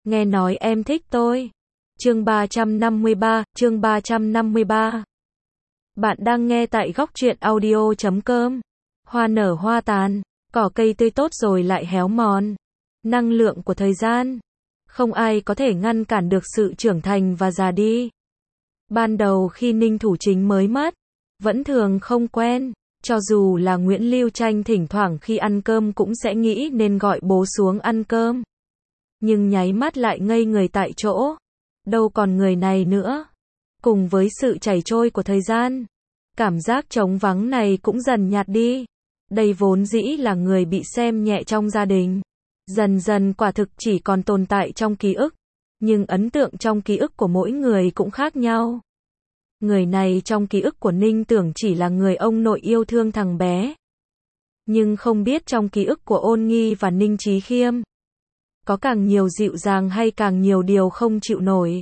nghe nói em thích tôi. Chương 353. Bạn đang nghe tại góc truyện audio.com. Hoa nở hoa tàn, cỏ cây tươi tốt rồi lại héo mòn. Năng lượng của thời gian, không ai có thể ngăn cản được sự trưởng thành và già đi. Ban đầu khi Ninh Thủ Chính mới mất, vẫn thường không quen. Cho dù là Nguyễn Lưu Tranh thỉnh thoảng khi ăn cơm cũng sẽ nghĩ nên gọi bố xuống ăn cơm. Nhưng nháy mắt lại ngây người tại chỗ. Đâu còn người này nữa. Cùng với sự chảy trôi của thời gian, cảm giác trống vắng này cũng dần nhạt đi. Đây vốn dĩ là người bị xem nhẹ trong gia đình. Dần dần quả thực chỉ còn tồn tại trong ký ức. Nhưng ấn tượng trong ký ức của mỗi người cũng khác nhau. Người này trong ký ức của Ninh tưởng chỉ là người ông nội yêu thương thằng bé. Nhưng không biết trong ký ức của Ôn Nghi và Ninh Chí Khiêm, có càng nhiều dịu dàng hay càng nhiều điều không chịu nổi.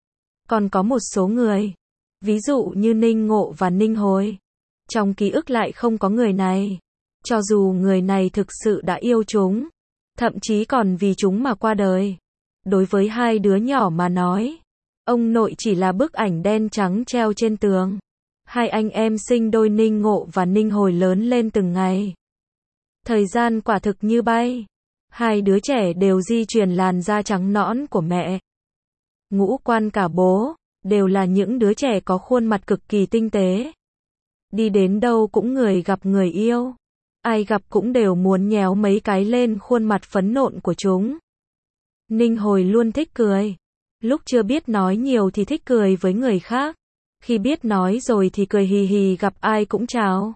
Còn có một số người, ví dụ như Ninh Ngộ và Ninh Hồi, trong ký ức lại không có người này. Cho dù người này thực sự đã yêu chúng, thậm chí còn vì chúng mà qua đời. Đối với hai đứa nhỏ mà nói, ông nội chỉ là bức ảnh đen trắng treo trên tường. Hai anh em sinh đôi Ninh Ngộ và Ninh Hồi lớn lên từng ngày. Thời gian quả thực như bay. Hai đứa trẻ đều di truyền làn da trắng nõn của mẹ. Ngũ Quan cả bố, đều là những đứa trẻ có khuôn mặt cực kỳ tinh tế. Đi đến đâu cũng người gặp người yêu. Ai gặp cũng đều muốn nhéo mấy cái lên khuôn mặt phấn nộn của chúng. Ninh Hồi luôn thích cười. Lúc chưa biết nói nhiều thì thích cười với người khác. Khi biết nói rồi thì cười hì hì gặp ai cũng chào.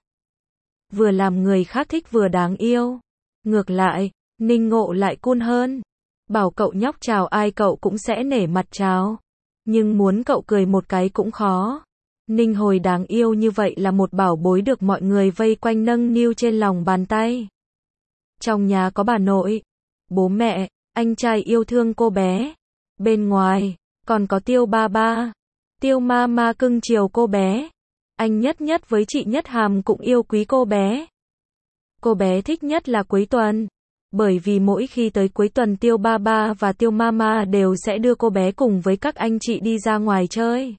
Vừa làm người khác thích vừa đáng yêu. Ngược lại, Ninh Ngộ lại cool hơn. Bảo cậu nhóc chào ai cậu cũng sẽ nể mặt chào. Nhưng muốn cậu cười một cái cũng khó. Ninh Hồi đáng yêu như vậy là một bảo bối được mọi người vây quanh nâng niu trên lòng bàn tay. Trong nhà có bà nội, bố mẹ, anh trai yêu thương cô bé. Bên ngoài, còn có Tiêu ba ba, Tiêu ma ma cưng chiều cô bé. Anh Nhất Nhất với chị Nhất Hàm cũng yêu quý cô bé. Cô bé thích nhất là cuối tuần. Bởi vì mỗi khi tới cuối tuần Tiêu ba ba và Tiêu ma ma đều sẽ đưa cô bé cùng với các anh chị đi ra ngoài chơi.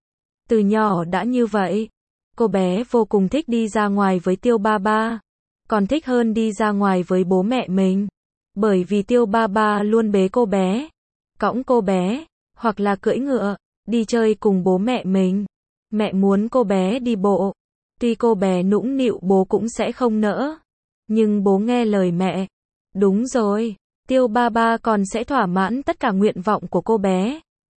Từ nhỏ đã như vậy. Cô bé vô cùng thích đi ra ngoài với Tiêu ba ba. Còn thích hơn đi ra ngoài với bố mẹ mình. Bởi vì Tiêu ba ba luôn bế cô bé, cõng cô bé, hoặc là cưỡi ngựa, đi chơi cùng bố mẹ mình. Mẹ muốn cô bé đi bộ. Tuy cô bé nũng nịu bố cũng sẽ không nỡ. Nhưng bố nghe lời mẹ. Đúng rồi, Tiêu ba ba còn sẽ thỏa mãn tất cả nguyện vọng của cô bé.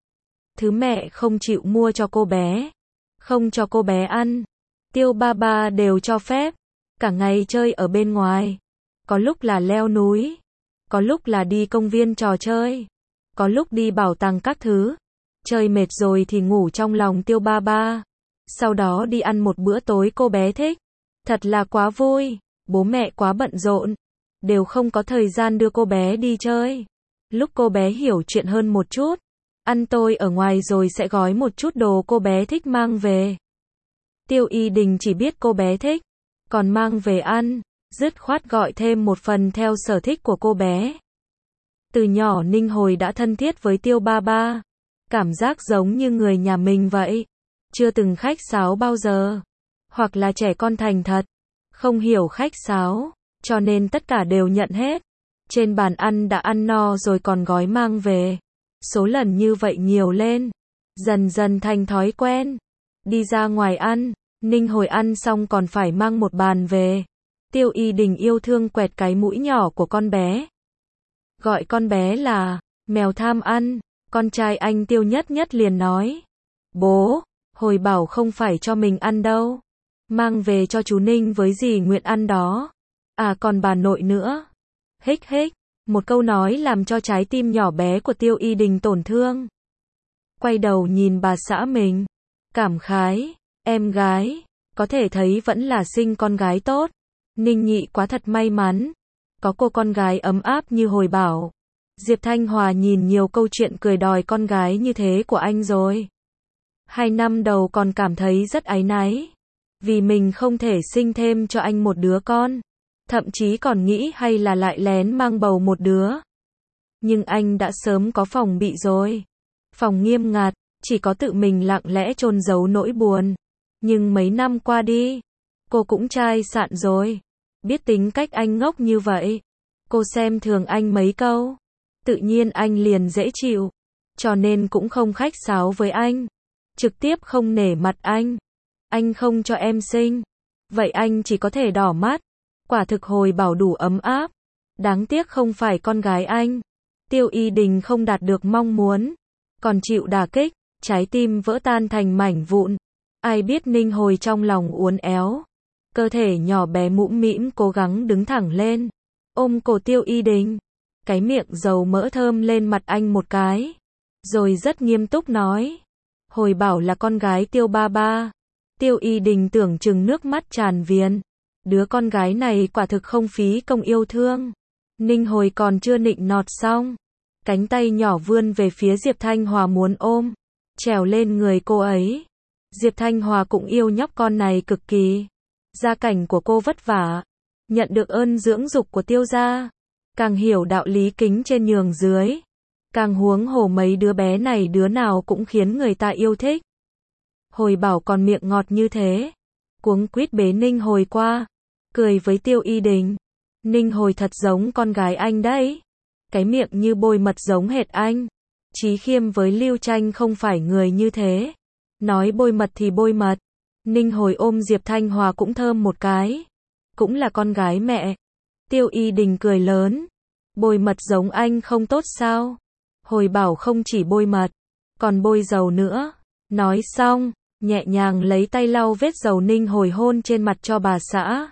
Thứ mẹ không chịu mua cho cô bé, không cho cô bé ăn, Tiêu ba ba đều cho phép. Cả ngày chơi ở bên ngoài. Có lúc là leo núi, có lúc là đi công viên trò chơi, có lúc đi bảo tàng các thứ. Chơi mệt rồi thì ngủ trong lòng Tiêu ba ba. Sau đó đi ăn một bữa tối cô bé thích. Thật là quá vui. Bố mẹ quá bận rộn, đều không có thời gian đưa cô bé đi chơi. Lúc cô bé hiểu chuyện hơn một chút, ăn tôi ở ngoài rồi sẽ gói một chút đồ cô bé thích mang về. Tiêu Y Đình chỉ biết cô bé thích, còn mang về ăn, dứt khoát gọi thêm một phần theo sở thích của cô bé. Từ nhỏ Ninh Hồi đã thân thiết với Tiêu ba ba. Cảm giác giống như người nhà mình vậy. Chưa từng khách sáo bao giờ. Hoặc là trẻ con thành thật, không hiểu khách sáo, cho nên tất cả đều nhận hết. Trên bàn ăn đã ăn no rồi còn gói mang về. Số lần như vậy nhiều lên, dần dần thành thói quen. Đi ra ngoài ăn, Ninh Hồi ăn xong còn phải mang một bàn về. Tiêu Y Đình yêu thương quẹt cái mũi nhỏ của con bé. Gọi con bé là mèo tham ăn. Con trai anh Tiêu Nhất Nhất liền nói: bố, Hồi bảo không phải cho mình ăn đâu. Mang về cho chú Ninh với dì Nguyện ăn đó. À còn bà nội nữa. Hích hích. Một câu nói làm cho trái tim nhỏ bé của Tiêu Y Đình tổn thương. Quay đầu nhìn bà xã mình, cảm khái, em gái, có thể thấy vẫn là sinh con gái tốt. Ninh Nhị quá thật may mắn, có cô con gái ấm áp như Hồi bảo. Diệp Thanh Hòa nhìn nhiều câu chuyện cười đòi con gái như thế của anh rồi. 2 năm đầu còn cảm thấy rất áy náy, vì mình không thể sinh thêm cho anh một đứa con. Thậm chí còn nghĩ hay là lại lén mang bầu một đứa. Nhưng anh đã sớm có phòng bị rồi. Phòng nghiêm ngặt, chỉ có tự mình lặng lẽ chôn giấu nỗi buồn. Nhưng mấy năm qua đi, cô cũng chai sạn rồi. Biết tính cách anh ngốc như vậy. Cô xem thường anh mấy câu. Tự nhiên anh liền dễ chịu. Cho nên cũng không khách sáo với anh. Trực tiếp không nể mặt anh. Anh không cho em sinh. Vậy anh chỉ có thể đỏ mắt. Quả thực Hồi Bảo đủ ấm áp. Đáng tiếc không phải con gái anh. Tiêu Y Đình không đạt được mong muốn. Còn chịu đả kích. Trái tim vỡ tan thành mảnh vụn. Ai biết Ninh Hồi trong lòng uốn éo. Cơ thể nhỏ bé mũm mĩm cố gắng đứng thẳng lên. Ôm cổ Tiêu Y Đình. Cái miệng dầu mỡ thơm lên mặt anh một cái. Rồi rất nghiêm túc nói. Hồi Bảo là con gái Tiêu ba ba. Tiêu Y Đình tưởng chừng nước mắt tràn viền. Đứa con gái này quả thực không phí công yêu thương. Ninh Hồi còn chưa nịnh nọt xong. Cánh tay nhỏ vươn về phía Diệp Thanh Hòa muốn ôm. Trèo lên người cô ấy. Diệp Thanh Hòa cũng yêu nhóc con này cực kỳ. Gia cảnh của cô vất vả. Nhận được ơn dưỡng dục của Tiêu gia. Càng hiểu đạo lý kính trên nhường dưới. Càng huống hồ mấy đứa bé này đứa nào cũng khiến người ta yêu thích. Hồi Bảo còn miệng ngọt như thế. Cuống quýt bế Ninh Hồi qua. Cười với Tiêu Y Đình. Ninh Hồi thật giống con gái anh đấy. Cái miệng như bôi mật giống hệt anh. Chí Khiêm với Lưu Tranh không phải người như thế. Nói bôi mật thì bôi mật. Ninh Hồi ôm Diệp Thanh Hòa cũng thơm một cái. Cũng là con gái mẹ. Tiêu Y Đình cười lớn. Bôi mật giống anh không tốt sao? Hồi Bảo không chỉ bôi mật, còn bôi dầu nữa. Nói xong, nhẹ nhàng lấy tay lau vết dầu Ninh Hồi hôn trên mặt cho bà xã.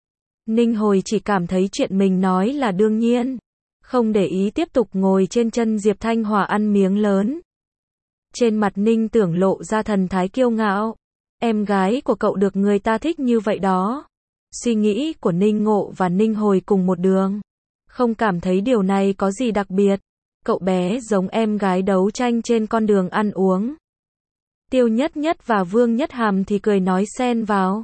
Ninh Hồi chỉ cảm thấy chuyện mình nói là đương nhiên. Không để ý tiếp tục ngồi trên chân Diệp Thanh Hòa ăn miếng lớn. Trên mặt Ninh Tưởng lộ ra thần thái kiêu ngạo. Em gái của cậu được người ta thích như vậy đó. Suy nghĩ của Ninh Ngộ và Ninh Hồi cùng một đường. Không cảm thấy điều này có gì đặc biệt. Cậu bé giống em gái đấu tranh trên con đường ăn uống. Tiêu Nhất Nhất và Vương Nhất Hàm thì cười nói xen vào.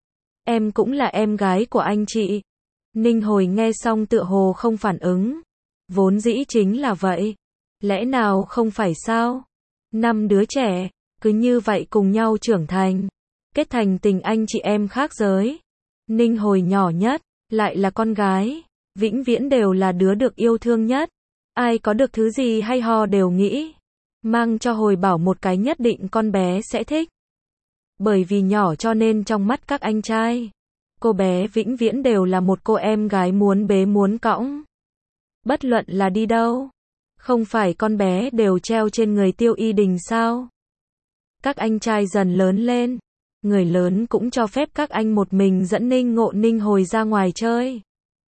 Em cũng là em gái của anh chị. Ninh Hồi nghe xong tựa hồ không phản ứng. Vốn dĩ chính là vậy. Lẽ nào không phải sao? 5 đứa trẻ, cứ như vậy cùng nhau trưởng thành. Kết thành tình anh chị em khác giới. Ninh Hồi nhỏ nhất, lại là con gái. Vĩnh viễn đều là đứa được yêu thương nhất. Ai có được thứ gì hay ho đều nghĩ. Mang cho Hồi Bảo một cái nhất định con bé sẽ thích. Bởi vì nhỏ cho nên trong mắt các anh trai. Cô bé vĩnh viễn đều là một cô em gái muốn bế muốn cõng. Bất luận là đi đâu. Không phải con bé đều treo trên người Tiêu Y Đình sao? Các anh trai dần lớn lên. Người lớn cũng cho phép các anh một mình dẫn Ninh Ngộ Ninh Hồi ra ngoài chơi.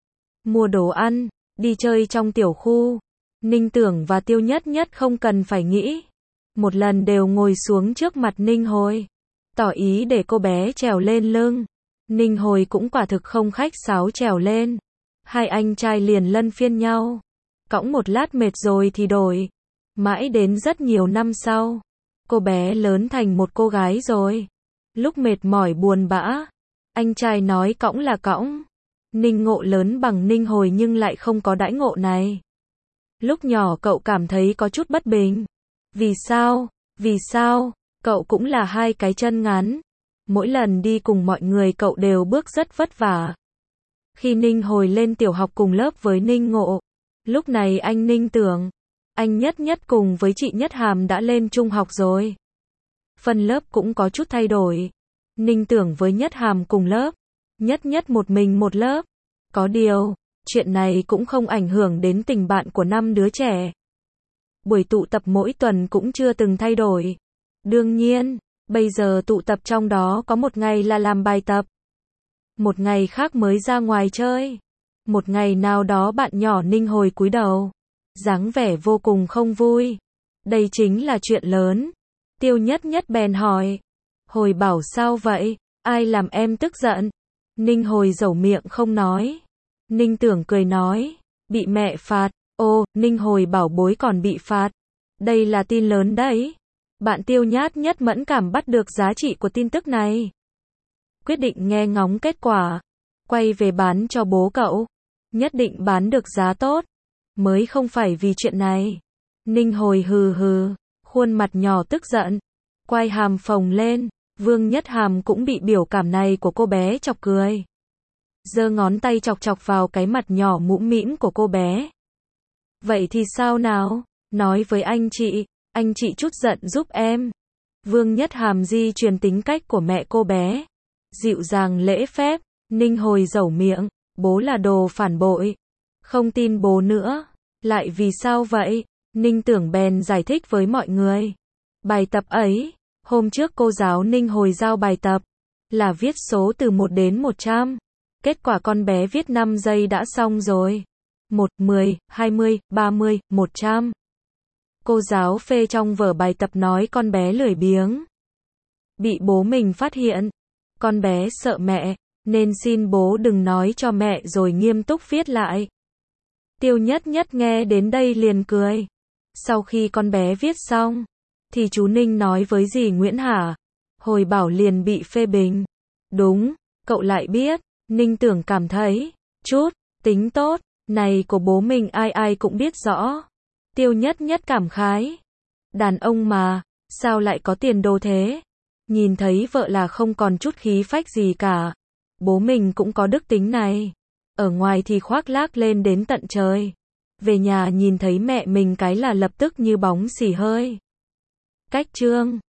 Mua đồ ăn, đi chơi trong tiểu khu. Ninh Tưởng và Tiêu Nhất Nhất không cần phải nghĩ. Một lần đều ngồi xuống trước mặt Ninh Hồi. Tỏ ý để cô bé trèo lên lưng. Ninh Hồi cũng quả thực không khách sáo trèo lên. Hai anh trai liền lân phiên nhau. Cõng một lát mệt rồi thì đổi. Mãi đến rất nhiều năm sau. Cô bé lớn thành một cô gái rồi. Lúc mệt mỏi buồn bã. Anh trai nói cõng là cõng. Ninh Ngộ lớn bằng Ninh Hồi nhưng lại không có đãi ngộ này. Lúc nhỏ cậu cảm thấy có chút bất bình. Vì sao? Vì sao? Cậu cũng là hai cái chân ngắn. Mỗi lần đi cùng mọi người cậu đều bước rất vất vả. Khi Ninh Hồi lên tiểu học cùng lớp với Ninh Ngộ. Lúc này anh Ninh Tưởng, anh Nhất Nhất cùng với chị Nhất Hàm đã lên trung học rồi. Phân lớp cũng có chút thay đổi. Ninh Tưởng với Nhất Hàm cùng lớp. Nhất Nhất một mình một lớp. Có điều, chuyện này cũng không ảnh hưởng đến tình bạn của 5 đứa trẻ. Buổi tụ tập mỗi tuần cũng chưa từng thay đổi. Đương nhiên, bây giờ tụ tập trong đó có một ngày là làm bài tập. Một ngày khác mới ra ngoài chơi. Một ngày nào đó bạn nhỏ Ninh Hồi cúi đầu. Dáng vẻ vô cùng không vui. Đây chính là chuyện lớn. Tiêu Nhất Nhất bèn hỏi. Hồi Bảo sao vậy? Ai làm em tức giận? Ninh Hồi dẩu miệng không nói. Ninh Tưởng cười nói. Bị mẹ phạt. Ô, Ninh Hồi bảo bối còn bị phạt. Đây là tin lớn đấy. Bạn Tiêu Nhất Nhất mẫn cảm bắt được giá trị của tin tức này. Quyết định nghe ngóng kết quả. Quay về bán cho bố cậu. Nhất định bán được giá tốt. mới không phải vì chuyện này. Ninh Hồi hừ hừ, khuôn mặt nhỏ tức giận, quai hàm phồng lên, Vương Nhất Hàm cũng bị biểu cảm này của cô bé chọc cười. Giơ ngón tay chọc chọc vào cái mặt nhỏ mũm mĩm của cô bé. Vậy thì sao nào? Nói với anh chị chút giận giúp em. Vương Nhất Hàm di truyền tính cách của mẹ cô bé. Dịu dàng lễ phép, Ninh Hồi dẩu miệng, bố là đồ phản bội. Không tin bố nữa. Lại vì sao vậy? Ninh Tưởng bèn giải thích với mọi người. Bài tập ấy, hôm trước cô giáo Ninh Hồi giao bài tập, là viết số từ 1 đến 100. Kết quả con bé viết 5 giây đã xong rồi. 1, 10, 20, 30, 100. Cô giáo phê trong vở bài tập nói con bé lười biếng. Bị bố mình phát hiện. Con bé sợ mẹ, nên xin bố đừng nói cho mẹ rồi nghiêm túc viết lại. Tiêu Nhất Nhất nghe đến đây liền cười. Sau khi con bé viết xong, thì chú Ninh nói với dì Nguyễn Hà. Hồi bảo liền bị phê bình. Đúng, cậu lại biết. Ninh Tưởng cảm thấy, chút, tính tốt, này của bố mình ai ai cũng biết rõ. Tiêu Nhất Nhất cảm khái. Đàn ông mà, sao lại có tiền đồ thế? Nhìn thấy vợ là không còn chút khí phách gì cả. Bố mình cũng có đức tính này. Ở ngoài thì khoác lác lên đến tận trời. Về nhà nhìn thấy mẹ mình cái là lập tức như bóng xì hơi. Cách chương